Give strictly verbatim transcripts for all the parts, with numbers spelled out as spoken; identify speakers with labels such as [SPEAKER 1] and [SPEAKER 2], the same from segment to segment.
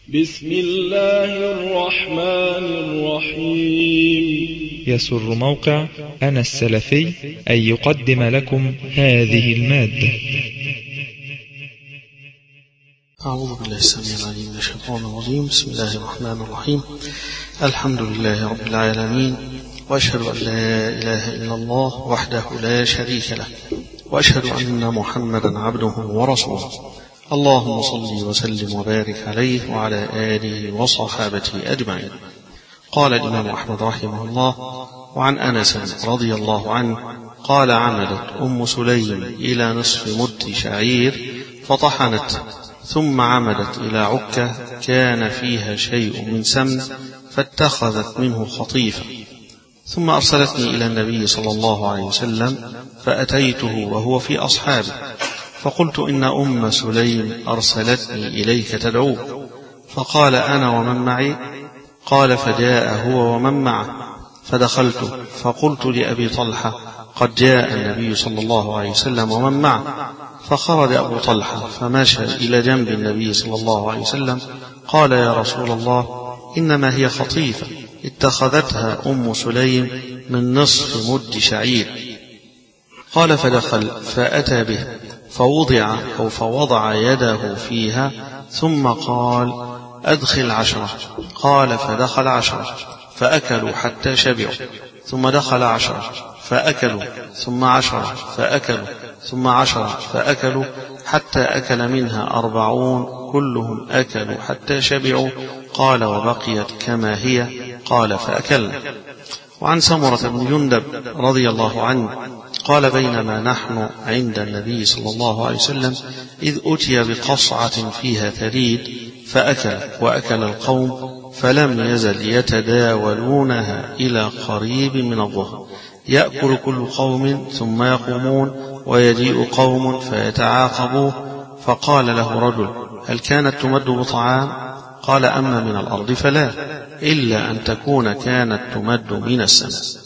[SPEAKER 1] بسم الله الرحمن الرحيم.
[SPEAKER 2] يسر موقع أنا السلفي أن يقدم لكم هذه المادة.
[SPEAKER 3] أعوذ بالله السميع العليم من الشيطان الرجيم. بسم الله الرحمن الرحيم. الحمد لله رب العالمين، وأشهد أن لا إله إلا الله وحده لا شريك له، وأشهد أن محمدا عبده ورسوله. اللهم صل وسلم وبارك عليه وعلى آله وصحابته أجمعين. قال الإمام أحمد رحمه الله: وعن أنس رضي الله عنه قال: عمدت أم سليم إلى نصف مد شعير فطحنت، ثم عمدت إلى عكة كان فيها شيء من سمن فاتخذت منه خطيفة، ثم أرسلتني إلى النبي صلى الله عليه وسلم فأتيته وهو في أصحابه، فقلت: إن أم سليم أرسلتني إليك تدعوك. فقال: أنا ومن معي؟ قال: فجاء هو ومن معه، فدخلت فقلت لأبي طلحة: قد جاء النبي صلى الله عليه وسلم ومن معه. فخرج أبو طلحة فمشى إلى جنب النبي صلى الله عليه وسلم، قال: يا رسول الله، إنما هي خطيفة اتخذتها أم سليم من نصف مد شعير. قال: فدخل فأتى به فوضع أو فوضع يده فيها، ثم قال: أدخل عشرة. قال: فدخل عشرة فأكلوا حتى شبعوا، ثم دخل عشرة فأكلوا، ثم عشرة فأكلوا، ثم عشرة فأكلوا، حتى أكل منها أربعون كلهم أكلوا حتى شبعوا. قال: وبقيت كما هي. قال: فأكلنا. وعن سمرة بن جندب رضي الله عنه قال: بينما نحن عند النبي صلى الله عليه وسلم إذ أتي بقصعة فيها ثريد فأكل، وأكل القوم، فلم يزل يتداولونها إلى قريب من الظهر، يأكل كل قوم ثم يقومون، ويجيء قوم فيتعاقبوه. فقال له رجل: هل كانت تمد بطعام؟ قال: أما من الأرض فلا، إلا أن تكون كانت تمد من السماء.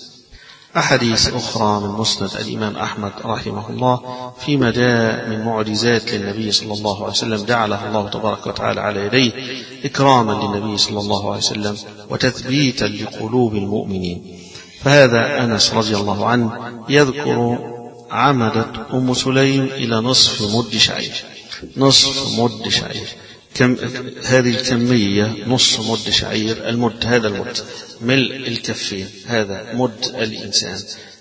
[SPEAKER 3] أحاديث أخرى من مسند الإمام أحمد رحمه الله فيما جاء من معجزات للنبي صلى الله عليه وسلم جعلها الله تبارك وتعالى على يديه إكراما للنبي صلى الله عليه وسلم وتثبيتا لقلوب المؤمنين. فهذا أنس رضي الله عنه يذكر عمدت أم سليم إلى نصف مد شعير. نصف مد شعير، كم هذه الكمية؟ نصف مد شعير. المد هذا المد ملء الكفين، هذا مد الإنسان.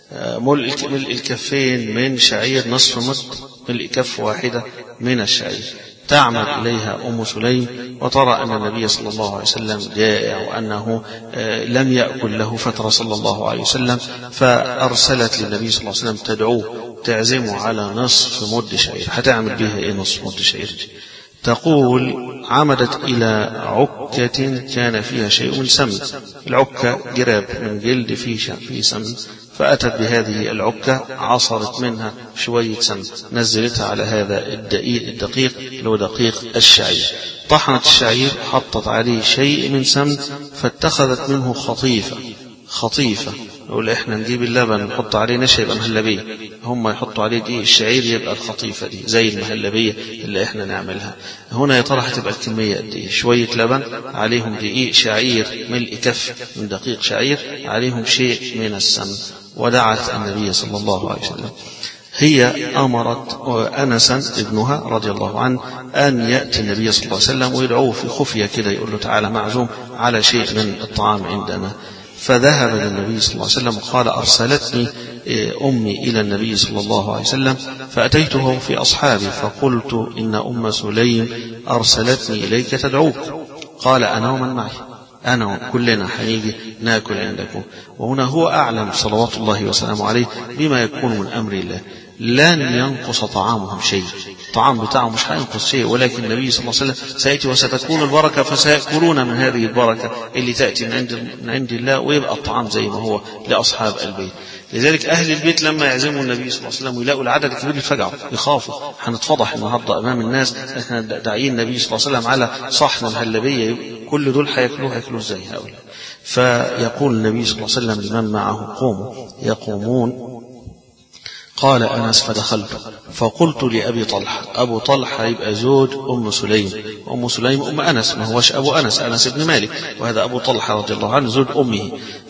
[SPEAKER 3] ملء الكفين من شعير نصف مد، ملء كف واحدة من الشعير. تعمد إليها أم سليم وترى أن النبي صلى الله عليه وسلم جائع وأنه لم يأكل له فترة صلى الله عليه وسلم، فأرسلت للنبي صلى الله عليه وسلم تدعوه تعزمه على نصف مد شعير. هتعمل بها إيه نصف مد شعير؟ تقول: عمدت إلى عكة كان فيها شيء من سمن. العكة جراب من جلد فيه سمن، فأتت بهذه العكة، عصرت منها شوية سمن، نزلتها على هذا الدقيق الدقيق اللي هو دقيق الشعير، طحنت الشعير، حطت عليه شيء من سمن، فاتخذت منه خطيفة. خطيفة نقول احنا نجيب اللبن نحط عليه نشا يبقى مهلبية، هم يحطوا عليه دي الشعير يبقى الخطيفة دي زي المهلبية اللي احنا نعملها. هنا يا ترى هتبقى الكمية قد ايه؟ شوية لبن عليهم دقيق شعير ملء كف من دقيق شعير، عليهم شيء من السمن. ودعت النبي صلى الله عليه وسلم. هي أمرت أنسا ابنها رضي الله عنه أن يأتي النبي صلى الله عليه وسلم ويدعوه في خفية كده، يقول له: تعالى معزوم على شيء من الطعام عندنا. فذهب للنبي صلى الله عليه وسلم وقال: أرسلتني أمي إلى النبي صلى الله عليه وسلم فأتيته في أصحابي، فقلت: إن أم سليم أرسلتني إليك تدعوك. قال: أنا ومن معي، أنا كلنا حنيجي ناكل عندكم. وهنا هو أعلم صلوات الله وسلامه عليه بما يكون من أمر الله. لن ينقص طعامهم شيء، الطعام بتاعهم مش هينقص شيء، ولكن النبي صلى الله عليه وسلم سيأتي وستكون البركة، فسيأكلون من هذه البركة اللي تأتي من عند, من عند الله، ويبقى الطعام زي ما هو لأصحاب البيت. لذلك أهل البيت لما يعزموا النبي صلى الله عليه وسلم ويلاقوا العدد الكبير يفجعوا، يخافوا هنتفضح النهارده أمام الناس، احنا داعين النبي صلى الله عليه وسلم على صحن مهلبية، كل دول هياكلوه هياكلوه ازاي هؤلاء؟ فيقول النبي صلى الله عليه وسلم لمن معه: قوموا. يقومون. قال أنس فدخلت فقلت لأبي طلحة، أبو طلحة يبقى زوج أم سليم، أم سليم أم أنس، ما هوش أبو أنس، أنس بن مالك، وهذا أبو طلحة رضي الله عنه زوج أمه.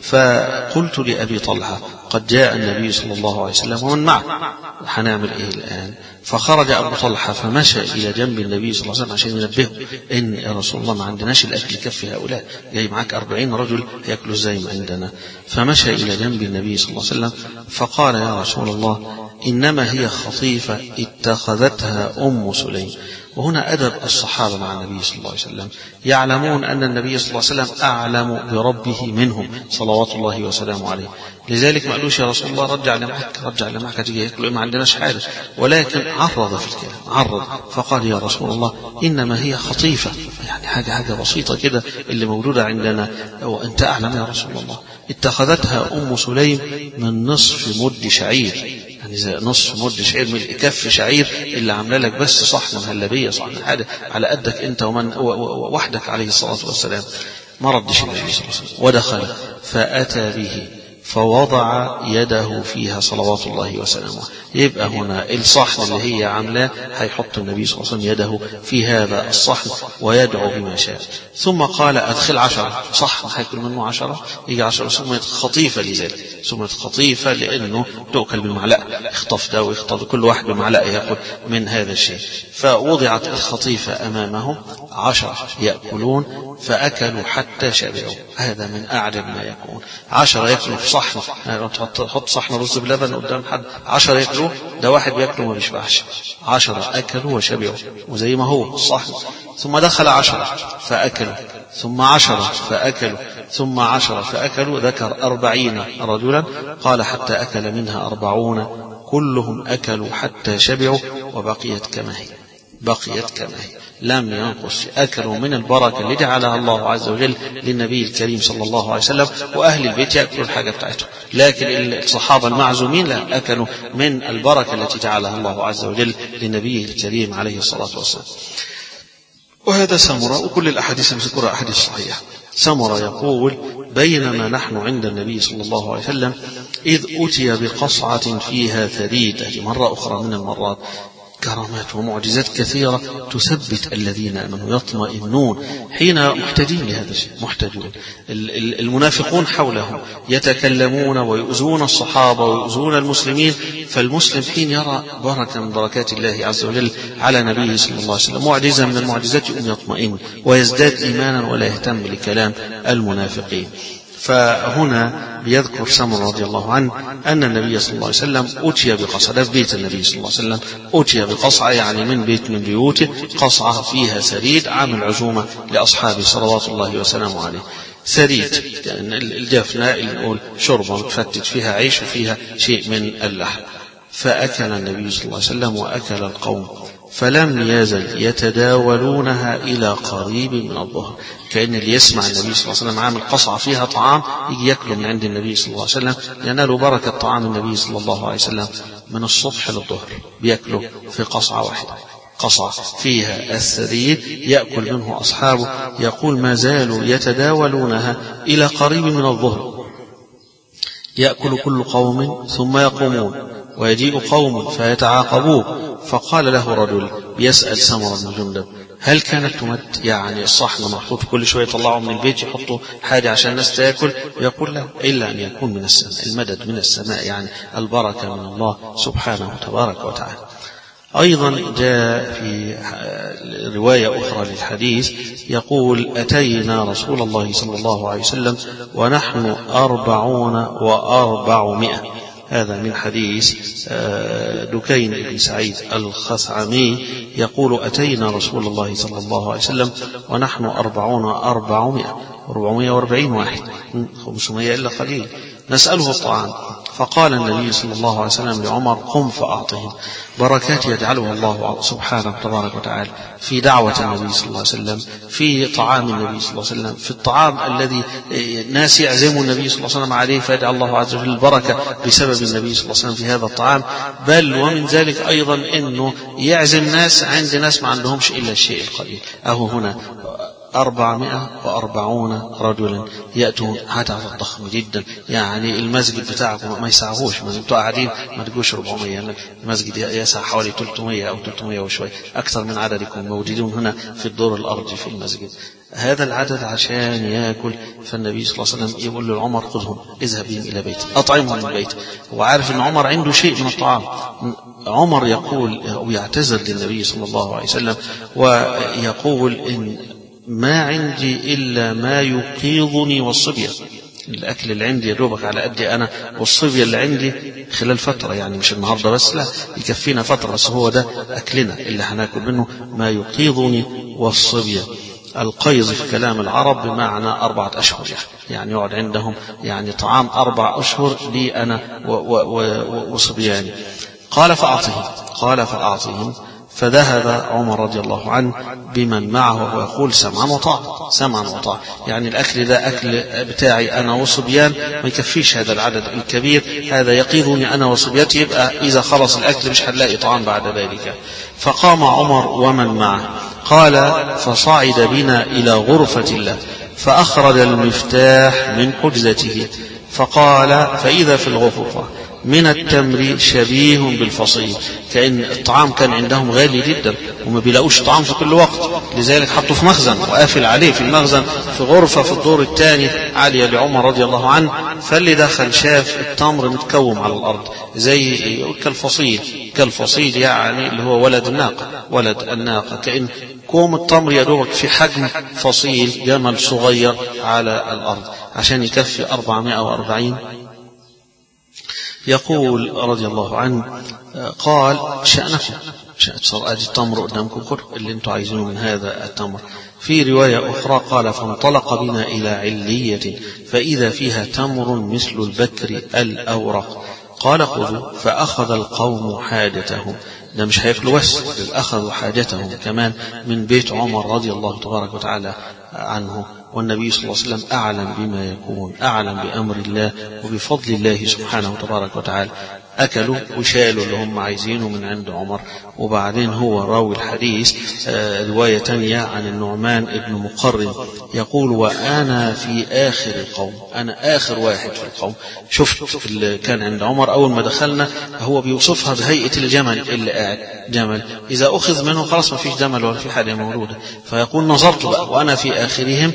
[SPEAKER 3] فقلت لأبي طلحة قد جاء النبي صلى الله عليه وسلم ومن معه، هنعمل إيه الآن؟ فخرج أبو طلحة فمشى إلى جنب النبي صلى الله عليه وسلم عشان ينبهه إن يا رسول الله ما عندناش الأكل يكفي هؤلاء، جاي معاك أربعين رجل يأكلوا زي ما عندنا. فمشى إلى جنب النبي صلى الله عليه وسلم فقال يا رسول الله إنما هي خطيفة اتخذتها أم سليم. وهنا أدب الصحابة مع النبي صلى الله عليه وسلم، يعلمون أن النبي صلى الله عليه وسلم أعلم بربه منهم صلوات الله وسلامه عليه، لذلك ما قالوش يا رسول الله رجع لمعك رجع لمعك تيجي ياكلوا ما عندناش حاجة، ولكن عرض في الكلام عرض فقال يا رسول الله إنما هي خطيفة، يعني حاجة حاجة بسيطة كده اللي موجودة عندنا وأنت أعلم يا رسول الله. اتخذتها أم سليم من نصف مد شعير، يعني زي نصف مد شعير من كف شعير اللي عامله لك بس صحن مهلبية صحن حاجة على قدك أنت ومن وحدك عليه الصلاة والسلام. ما ردش النبي صلى الله عليه وسلم ودخل فأتى به فوضع يده فيها صلوات الله وسلامه. يبقى هنا الصحن اللي هي عاملاه هيحط النبي صلى الله عليه وسلم يده في هذا الصحن ويدعو بما شاء. ثم قال أدخل عشرة، صحن هيكل منه عشرة، يجي عشرة. سميت خطيفة لذلك، سميت خطيفة لأنه تؤكل بالمعلقة، اخطف ده واخطف كل واحد بمعلقة يأكل من هذا الشيء. فوضعت الخطيفة أمامهم عشرة يأكلون فأكلوا حتى شبعوا. هذا من أعجب ما يكون، عشرة يأكلوا في صحن، يعني تحط صحن رز بلبن قدام حد عشرة يأكلوا، ده واحد بيأكلوا ما بيشبعش. عشرة أكلوا وشبعوا وزي ما هو الصحن. ثم دخل عشرة فأكلوا، ثم عشرة فأكلوا، ثم عشرة فأكلوا. ذكر أربعين رجلا، قال حتى أكل منها أربعون كلهم أكلوا حتى شبعوا وبقيت كما هي، بقيت كما هي لم ينقص. أكلوا من البركة اللي جعلها الله عز وجل للنبي الكريم صلى الله عليه وسلم، وأهل البيت يأكلوا الحاجة بتاعتهم، لكن الصحابة المعزومين لا، أكلوا من البركة التي جعلها الله عز وجل للنبي الكريم عليه الصلاة والسلام. وهذا سمرة، وكل الأحاديث المذكورة أحاديث صحيحة. سمرة يقول بينما نحن عند النبي صلى الله عليه وسلم إذ أتي بقصعة فيها ثريد، مرة أخرى من المرات كرامات ومعجزات كثيرة تثبت الذين آمنوا يطمئنون حين محتاجين لهذا الشيء، محتاجون. المنافقون حولهم يتكلمون ويؤذون الصحابة ويؤذون المسلمين، فالمسلم حين يرى بركة من بركات الله عز وجل على نبيه صلى الله عليه وسلم، معجزة من المعجزات، يطمئن ويزداد إيمانا ولا يهتم لكلام المنافقين. فهنا بيذكر سمر رضي الله عنه أن النبي صلى الله عليه وسلم أتي بقصعة، ده في بيت النبي صلى الله عليه وسلم، أتي بقصعة يعني من بيت من بيوته، قصعة فيها ثريد، عامل عزومة لأصحابه صلوات الله وسلامه عليه. ثريد يعني الجفنة اللي نقول شربة متفتت فيها عيش وفيها شيء من اللحم. فأكل النبي صلى الله عليه وسلم وأكل القوم فلم يزل يتداولونها إلى قريب من الظهر. كأن اللي يسمع النبي صلى الله عليه وسلم عامل قصعة فيها طعام يجي يأكله من عند النبي صلى الله عليه وسلم، ينالوا بركة طعام النبي صلى الله عليه وسلم من الصبح للظهر، بيأكله في قصعة واحدة، قصعة فيها الثريد يأكل منه أصحابه. يقول ما زالوا يتداولونها إلى قريب من الظهر، يأكل كل قوم ثم يقومون ويجيء قوم فيتعاقبوه. فقال له رجل يسأل سمرة بن جندب هل كانت تمد، يعني الصحن محطوط كل شوية يطلعوا من البيت يحطوا حاجة عشان الناس تأكل؟ يقول له إلا أن يكون من السماء، المدد من السماء، يعني البركة من الله سبحانه وتبارك وتعالى. أيضا جاء في رواية أخرى للحديث يقول أتينا رسول الله صلى الله عليه وسلم ونحن أربعون وأربعمائة. هذا من حديث دكين بن سعيد الخثعمي يقول أتينا رسول الله صلى الله عليه وسلم ونحن أربعون أربعمائة، أربعمائة وأربعين واحد، خمسمائة إلا قليل، نسأله الطعام. فقال النبي صلى الله عليه وسلم لعمر قم فأعطهم. بركات يجعلها الله سبحانه تبارك وتعالى في دعوة النبي صلى الله عليه وسلم، في طعام النبي صلى الله عليه وسلم، في الطعام الذي ناس يعزموا النبي صلى الله عليه وسلم عليه، فيجعل الله عز وجل البركة بسبب النبي صلى الله عليه وسلم في هذا الطعام. بل ومن ذلك أيضا أنه يعزم ناس عند ناس ما عندهمش إلا الشيء القليل. أهو هنا أربعمائة وأربعون رجلا يأتون. عدد ضخم جدا، يعني المسجد بتاعكم ما يسعهوش، ما انتوا قاعدين ما تجوش أربعمائة، المسجد يسع حوالي ثلاثمائة أو ثلاثمائة وشوي، أكثر من عددكم موجودون هنا في الدور الأرضي في المسجد. هذا العدد عشان يأكل، فالنبي صلى الله عليه وسلم يقول لعمر خذهم اذهب بهم إلى بيت أطعمهم من البيت. وعارف أن عمر عنده شيء من الطعام. عمر يقول أو يعتذر للنبي صلى الله عليه وسلم ويقول إن ما عندي إلا ما يقيضني والصبية، الأكل اللي عندي يدوبك على قدي أنا والصبية اللي عندي خلال فترة، يعني مش النهاردة بس، لا يكفينا فترة، بس هو ده أكلنا اللي هناكل منه، ما يقيضني والصبية. القيض في كلام العرب بمعنى أربعة أشهر، يعني يقعد عندهم يعني طعام أربع أشهر لي أنا وصبياني. قال فأعطهم قال فأعطهم فذهب عمر رضي الله عنه بمن معه ويقول سمعا وطاعة سمعا وطاعة، يعني الأكل ده أكل بتاعي أنا وصبيان، ما يكفيش هذا العدد الكبير، هذا يقيضني أنا وصبيتي، يبقى إذا خلص الأكل مش هنلاقي طعام بعد ذلك. فقام عمر ومن معه، قال فصعد بنا إلى غرفة الله فأخرج المفتاح من حجزته فقال فإذا في الغرفة من التمر شبيه بالفصيل، كأن الطعام كان عندهم غالي جدا وما بيلاقوش طعام في كل وقت، لذلك حطوا في مخزن وقافل عليه في المخزن في غرفة في الدور الثاني عالية لعمر رضي الله عنه. فاللي دخل شاف التمر متكوم على الأرض زي كالفصيل، كالفصيل يعني اللي هو ولد الناقة، ولد الناقة، كأن كوم التمر يدوبك في حجم فصيل جمل صغير على الأرض عشان يكفي أربعمائة وأربعين. يقول رضي الله عنه قال شأنكم صار أجي التمر قدامكم كله اللي انتم عايزينه من هذا التمر. في رواية أخرى قال فانطلق بنا إلى علية فإذا فيها تمر مثل البكر الأورق، قال خذوا، فأخذ القوم حاجتهم، ده مش هياكلوا بس، بل أخذوا حاجتهم كمان من بيت عمر رضي الله تبارك وتعالى عنه. والنبي صلى الله عليه وسلم أعلم بما يكون، أعلم بأمر الله وبفضل الله سبحانه وتبارك وتعالى. أكلوا وشالوا اللي هم عايزينه من عند عمر. وبعدين هو راوي الحديث آه رواية تانية عن النعمان ابن مقرن يقول وأنا في آخر القوم، أنا آخر واحد في القوم. شفت اللي كان عند عمر أول ما دخلنا هو بيوصفها بهيئة الجمل اللي قاعد، جمل إذا أخذ منه خلاص ما فيش جمل ولا في حاجة موجودة، فيقول نظرت بقى وأنا في آخرهم.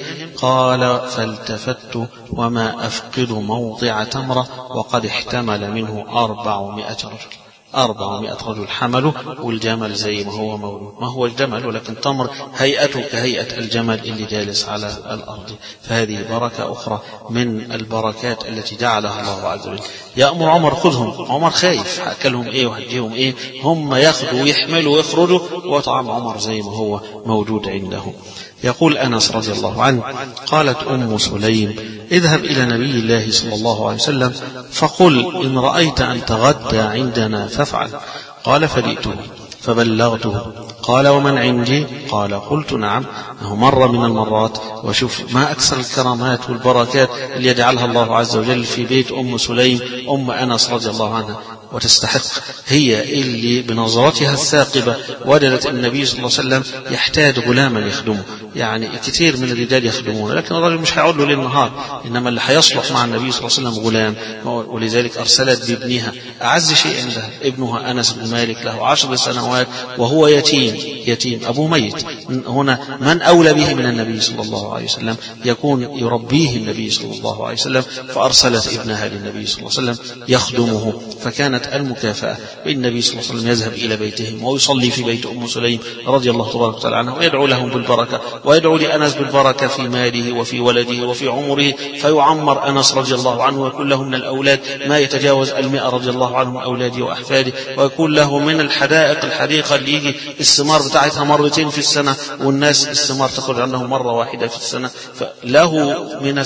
[SPEAKER 3] قال فالتفت وما أفقد موضع تمرة وقد احتمل منه أربعمائة رجل، أربعمائة رجل حملوا، والجمل زي ما هو موجود، ما هو الجمل ولكن تمر هيئته كهيئة الجمل اللي جالس على الأرض. فهذه بركة أخرى من البركات التي جعلها الله عز وجل. يأمر عمر خذهم، عمر خايف هأكلهم إيه وهديهم إيه، هم ياخذوا ويحملوا ويخرجوا وطعام عمر زي ما هو موجود عنده. يقول أنس رضي الله عنه قالت أم سليم اذهب إلى نبي الله صلى الله عليه وسلم فقل إن رأيت أن تغدى عندنا فافعل. قال فجئته فبلغته. قال ومن عندي؟ قال قلت نعم. أنه مرة من المرات، وشوف ما أكثر الكرامات والبركات اللي يجعلها الله عز وجل في بيت أم سليم أم أنس رضي الله عنها، وتستحق. هي اللي بنظرتها الثاقبة وجدت النبي صلى الله عليه وسلم يحتاج غلاما يخدمه، يعني كثير من الرجال يخدمونه لكن الرجل مش هيقعد له ليل نهار، إنما اللي هيصلح مع النبي صلى الله عليه وسلم غلام. ولذلك أرسلت بابنها أعز شيء عندها، ابنها أنس بن مالك له عشر سنوات وهو يتيم، يتيم أبوه ميت. هنا من أولى به من النبي صلى الله عليه وسلم، يكون يربيه النبي صلى الله عليه وسلم، فأرسلت ابنها للنبي صلى الله عليه وسلم يخدمه. فكانت المكافأة بالنبي صلى الله عليه وسلم يذهب إلى بيتهم ويصلي في بيت أم سليم رضي الله تبارك وتعالى عنها ويدعو لهم بالبركة، ويدعو لأنس بالبركة في ماله وفي ولده وفي عمره، فيعمر أنس رضي الله عنه ويكون له من الأولاد ما يتجاوز المئة رضي الله عنهم أولاده وأحفاده، ويكون له من الحدائق الحديقة اللي يجي الثمار بتاعتها مرتين في السنة، والناس الثمار تخرج عنهم مرة واحدة في السنة. فله من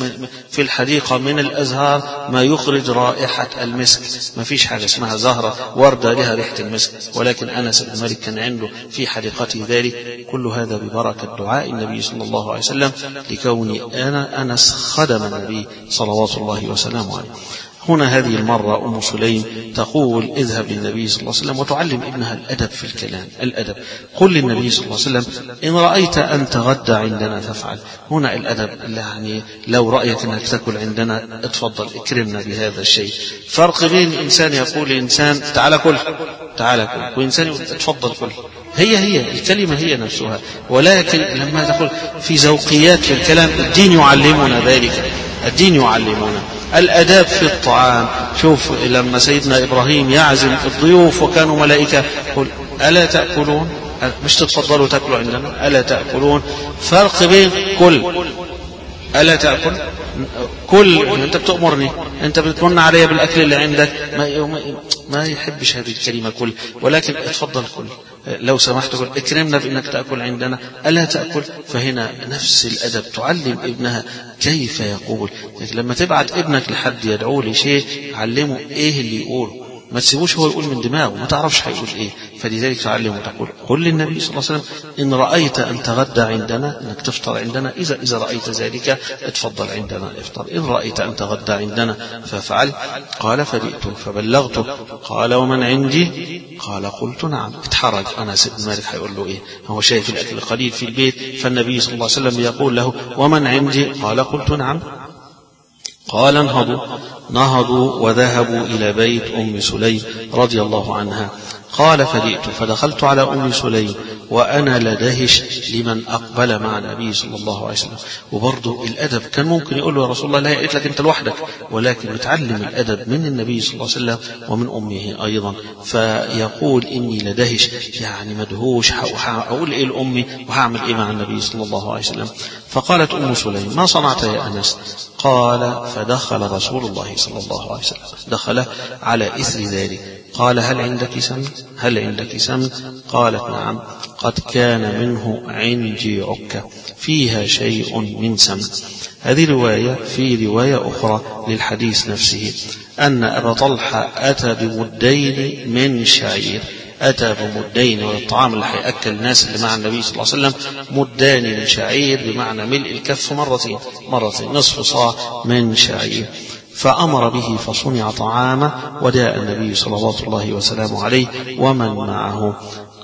[SPEAKER 3] في الحديقة من الأزهار ما يخرج رائحة المسك، ما فيش حاجة اسمها زهرة وردة لها ريحة المسك، ولكن أنس بن مالك كان عنده في حديقته ذلك. كل هذا ببركة دعاء النبي صلى الله عليه وسلم، لكوني أنا أنس خدم النبي صلوات الله وسلامه عليه. هنا هذه المرة أم سليم تقول اذهب للنبي صلى الله عليه وسلم وتعلم ابنها الأدب في الكلام، الأدب. قل للنبي صلى الله عليه وسلم إن رأيت أن تغدى عندنا فافعل. هنا الأدب، يعني لو رأيت أنك تأكل عندنا اتفضل اكرمنا بهذا الشيء. فرق بين إنسان يقول لإنسان تعال كل تعال كل، وإنسان يقول اتفضل كل. هي هي الكلمة هي نفسها، ولكن لما تقول في ذوقيات في الكلام. الدين يعلمنا ذلك، الدين يعلمنا الأداب في الطعام. شوف لما سيدنا إبراهيم يعزم الضيوف وكانوا ملائكة، قل ألا تأكلون، مش تتفضلوا تأكلوا عندنا، ألا تأكلون. فرق بين كل ألا تأكل كل، أنت بتأمرني، أنت بتمن علي بالأكل اللي عندك، ما, ما يحبش هذه الكلمة كل، ولكن اتفضل كل، لو سمحت كل، اكرمنا بأنك تأكل عندنا، ألا تأكل. فهنا نفس الأدب، تعلم ابنها كيف يقول. لما تبعت ابنك لحد يدعو لشيء علمه ايه اللي يقوله، ما تسيبوش هو يقول من دماغه، ما تعرفش هيقول ايه. فلذلك تعلمه تقول قل للنبي صلى الله عليه وسلم إن رأيت أن تغدى عندنا، انك تفطر عندنا، إذا إذا رأيت ذلك اتفضل عندنا افطر، إن رأيت أن تغدى عندنا فافعل. قال فجئت فبلغته. قال ومن عندي؟ قال قلت نعم. اتحرج أنس بن مالك هيقول له ايه، هو شايف الأكل قليل في البيت، فالنبي صلى الله عليه وسلم يقول له ومن عندي؟ قال قلت نعم. قال انهضوا. نهضوا وذهبوا إلى بيت أم سليم رضي الله عنها. قال فجئت فدخلت على أم سليم وأنا لدهش لمن أقبل مع النبي صلى الله عليه وسلم. وبرضه الأدب، كان ممكن يقول له يا رسول الله لا، قلت لك أنت لوحدك، ولكن متعلم الأدب من النبي صلى الله عليه وسلم ومن أمه أيضا. فيقول إني لدهش، يعني مدهوش، أقول إيه لأمي وهعمل إيه مع النبي صلى الله عليه وسلم. فقالت أم سليم ما صنعت يا أنس؟ قال فدخل رسول الله صلى الله عليه وسلم، دخل على إثر ذلك. قال هل عندك سمن؟ هل عندك سمن؟ قالت نعم، قد كان منه عندي عكة فيها شيء من سمن. هذه رواية. في رواية أخرى للحديث نفسه أن أبا طلحة أتى بمدين من شعير، أتى بمدين، والطعام اللي هيأكل الناس اللي مع النبي صلى الله عليه وسلم مدان من شعير، بمعنى ملء الكف مرتين مرتين نصف صاع من شعير. فأمر به فصنع طعامه، وجاء النبي صلوات الله وسلامه عليه ومن معه.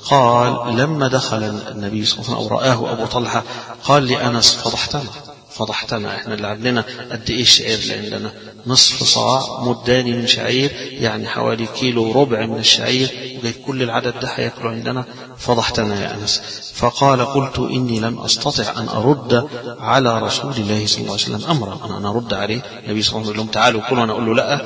[SPEAKER 3] قال لما دخل النبي صلى الله عليه وسلم أو رآه أبو طلحة قال لأنس فضحتنا فضحتنا احنا اللي عندنا قد ايه الشعير اللي عندنا؟ نصف صاع مدان من شعير، يعني حوالي كيلو ربع من الشعير، وجاي كل العدد ده هياكلوا عندنا، فضحتنا يا أنس. فقال قلت إني لم أستطع أن أرد على رسول الله صلى الله عليه وسلم أمرا، أنا أنا أرد عليه. النبي صلى الله عليه وسلم تعالوا كلوا، أنا أقول له لا.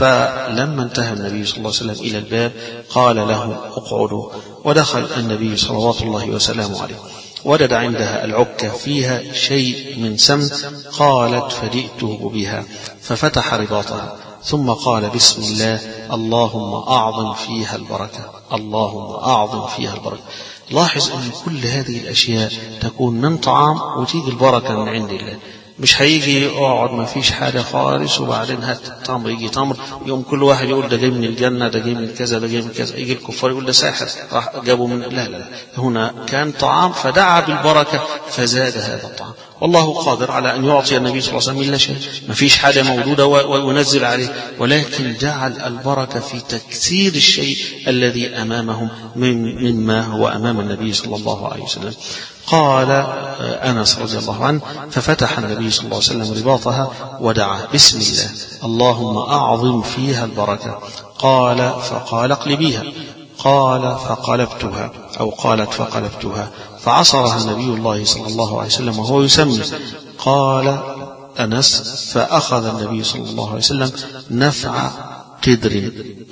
[SPEAKER 3] فلما انتهى النبي صلى الله عليه وسلم إلى الباب قال له اقعدوا، ودخل النبي صلوات الله وسلامه عليه، وجد عندها العكة فيها شيء من سمن. قالت فجئته بها ففتح رباطها ثم قال بسم الله اللهم أعظم فيها البركة، اللهم أعظم فيها البركة. لاحظ أن كل هذه الأشياء تكون من طعام وتيجي البركة من عند الله، مش هيجي اقعد ما فيش حاجة خالص وبعدين هات تمر، يجي تمر يوم كل واحد يقول ده جاي من الجنة، ده جاي من كذا، ده جاي من كذا، يجي الكفار يقول ده ساحر راح جابوا من، لا لا، هنا كان طعام فدعا بالبركة فزاد هذا الطعام. والله قادر على أن يعطي النبي صلى الله عليه وسلم إلا شيء، ما فيش حاجة موجودة وينزل عليه، ولكن جعل البركة في تكثير الشيء الذي أمامهم من مما هو أمام النبي صلى الله عليه وسلم. قال أنس رضي الله عنه ففتح النبي صلى الله عليه وسلم رباطها ودعا بسم الله اللهم أعظم فيها البركة. قال فقال اقلبيها، قال فقلبتها أو قالت فقلبتها، فعصرها النبي الله صلى الله عليه وسلم وهو يسمي. قال أنس فأخذ النبي صلى الله عليه وسلم نفع قدر،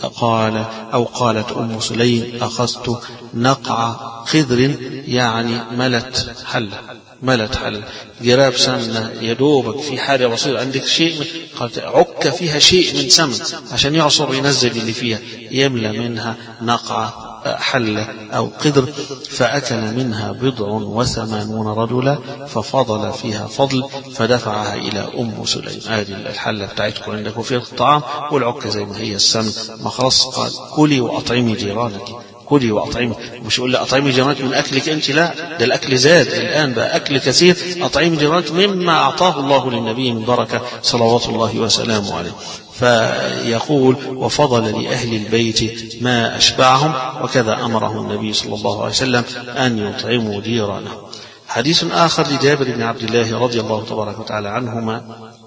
[SPEAKER 3] قال أو قالت أم سليم أخذت نقع قدر، يعني ملت حل ملت حل جراب سمنة يدوبك في حاجة بسيطة، عندك شيء قالت عك فيها شيء من سمن عشان يعصر وينزل اللي فيها، يملى منها نقع حل أو قدر. فأكل منها بضع وثمانون رجلا ففضل فيها فضل فدفعها إلى أم سليم. هذه الحلة بتاعتكم عندكم فيها الطعام والعكة زي ما هي السمن، ما خلاص قال كلي وأطعمي جيرانك، كلي وأطعمي، مش يقول لي أطعمي جيرانك من أكلك أنت، لا، ده الأكل زاد الآن بقى أكل كثير، أطعمي جيرانك مما أعطاه الله للنبي من بركة صلوات الله وسلامه عليه. فيقول وفضل لأهل البيت ما أشبعهم، وكذا أمره النبي صلى الله عليه وسلم أن يطعموا جيرانه. حديث آخر لجابر بن عبد الله رضي الله تبارك وتعالى عنهما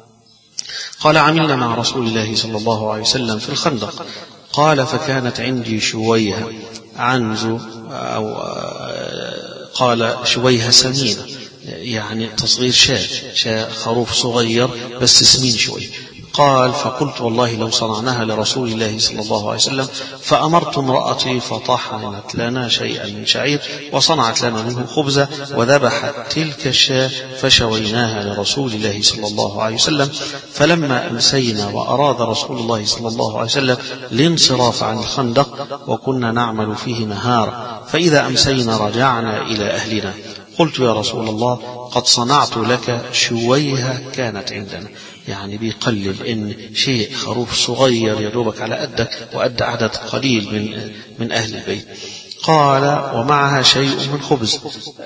[SPEAKER 3] قال عملنا مع رسول الله صلى الله عليه وسلم في الخندق، قال فكانت عندي شويهة عنز، أو قال شويهة سمينة، يعني تصغير شاة شاة خروف صغير بس سمين شوي. قال فقلت والله لو صنعناها لرسول الله صلى الله عليه وسلم، فأمرت امرأتي فطحنت لنا شيئا من شعير وصنعت لنا منه خبزة وذبحت تلك الشاة فشويناها لرسول الله صلى الله عليه وسلم. فلما أمسينا وأراد رسول الله صلى الله عليه وسلم الانصراف عن الخندق وكنا نعمل فيه نهارا، فإذا أمسينا رجعنا إلى أهلنا. قلت يا رسول الله قد صنعت لك شويها كانت عندنا، يعني بيقلل إن شيء خروف صغير يدوبك على قدك وقد عدد قليل من من أهل البيت. قال ومعها شيء من خبز،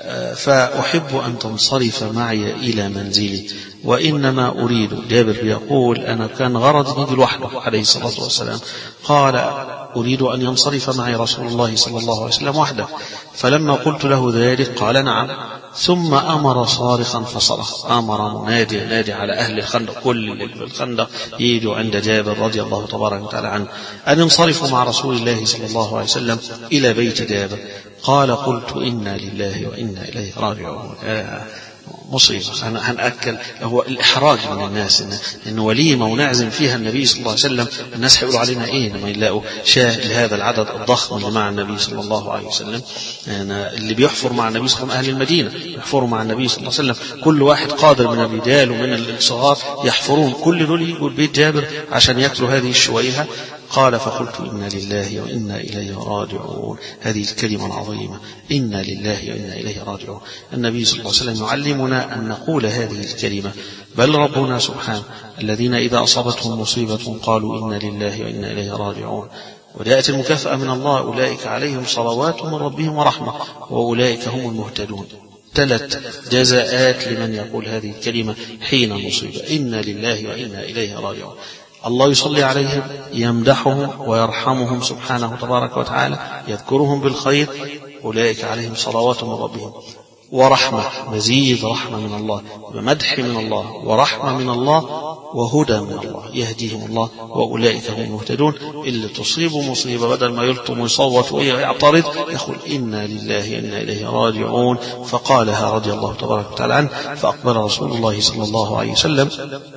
[SPEAKER 3] فأحب أن تنصرف معي إلى منزلي، وإنما أريد، جابر يقول أنا كان غرضي نجي لوحده عليه الصلاة والسلام، قال أريد أن ينصرف معي رسول الله صلى الله عليه وسلم وحده. فلما قلت له ذلك قال نعم، ثم أمر صارخا فصرخ، أمر منادي نادي على أهل الخندق، كل اللي في الخندق يجوا عند جابر رضي الله تبارك وتعالى عنه أن ينصرفوا مع رسول الله صلى الله عليه وسلم إلى بيت جابر. قال قلت إنا لله وإنا إليه راجعون. آه مصيبة. هنأكل هو الإحراج من الناس إن, إن وليمة ونعزم فيها النبي صلى الله عليه وسلم، الناس هيقولوا علينا إيه لما يلاقوا شاه لهذا العدد الضخم اللي مع النبي صلى الله عليه وسلم. يعني اللي بيحفر مع النبي صلى الله عليه وسلم أهل المدينة يحفروا مع النبي صلى الله عليه وسلم، كل واحد قادر من الرجال ومن الصغار يحفرون، كل دول يجوا البيت جابر عشان يأكلوا هذه الشويهة. قال فقلت إنا لله وإنا إليه راجعون. هذه الكلمة العظيمة إنا لله وإنا إليه راجعون. النبي صلى الله عليه وسلم يعلمنا أن نقول هذه الكلمة، بل ربنا سبحانه الذين إذا أصابتهم مصيبة قالوا إنا لله وإنا إليه راجعون. وجاءت المكافأة من الله أولئك عليهم صلوات من ربهم ورحمة وأولئك هم المهتدون. ثلاث جزاءات لمن يقول هذه الكلمة حين المصيبة، إنا لله وإنا إليه راجعون. الله يصلي عليهم، يمدحهم ويرحمهم سبحانه تبارك وتعالى، يذكرهم بالخير، أولئك عليهم صلوات من ربهم ورحمة، مزيد رحمة من الله، ومدح من الله، ورحمة من الله، وهدى من الله، يهديهم الله وأولئك هم المهتدون. اللي تصيب مصيبة بدل ما يلطم ويصوت ويعترض يقول إنا لله وإنا إليه راجعون. فقالها رضي الله تبارك وتعالى عنه. فأقبل رسول الله صلى الله عليه وسلم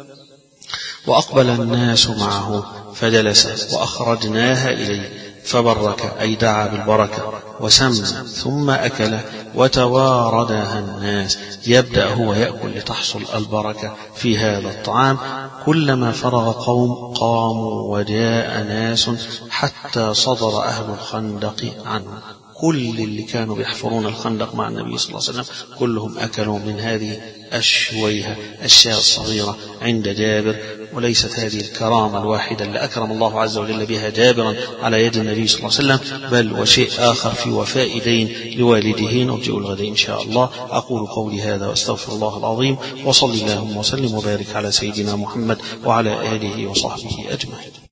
[SPEAKER 3] وأقبل الناس معه فجلس وأخرجناها إليه فبرك، أي دعا بالبركة وسمى، ثم أكل وتواردها الناس، يبدأ هو يأكل لتحصل البركة في هذا الطعام. كلما فرغ قوم قاموا وجاء ناس حتى صدر أهل الخندق عنه. كل اللي كانوا بيحفرون الخندق مع النبي صلى الله عليه وسلم كلهم أكلوا من هذه الشويهة الشاة الصغيرة عند جابر. وليست هذه الكرامة الواحدة اللي أكرم الله عز وجل بها جابرا على يد النبي صلى الله عليه وسلم، بل وشيء آخر في وفاء دين لوالده. نرجع الغد إن شاء الله. أقول قولي هذا واستغفر الله العظيم، وصلي اللهم وسلم وبارك على سيدنا محمد وعلى آله وصحبه أجمعين.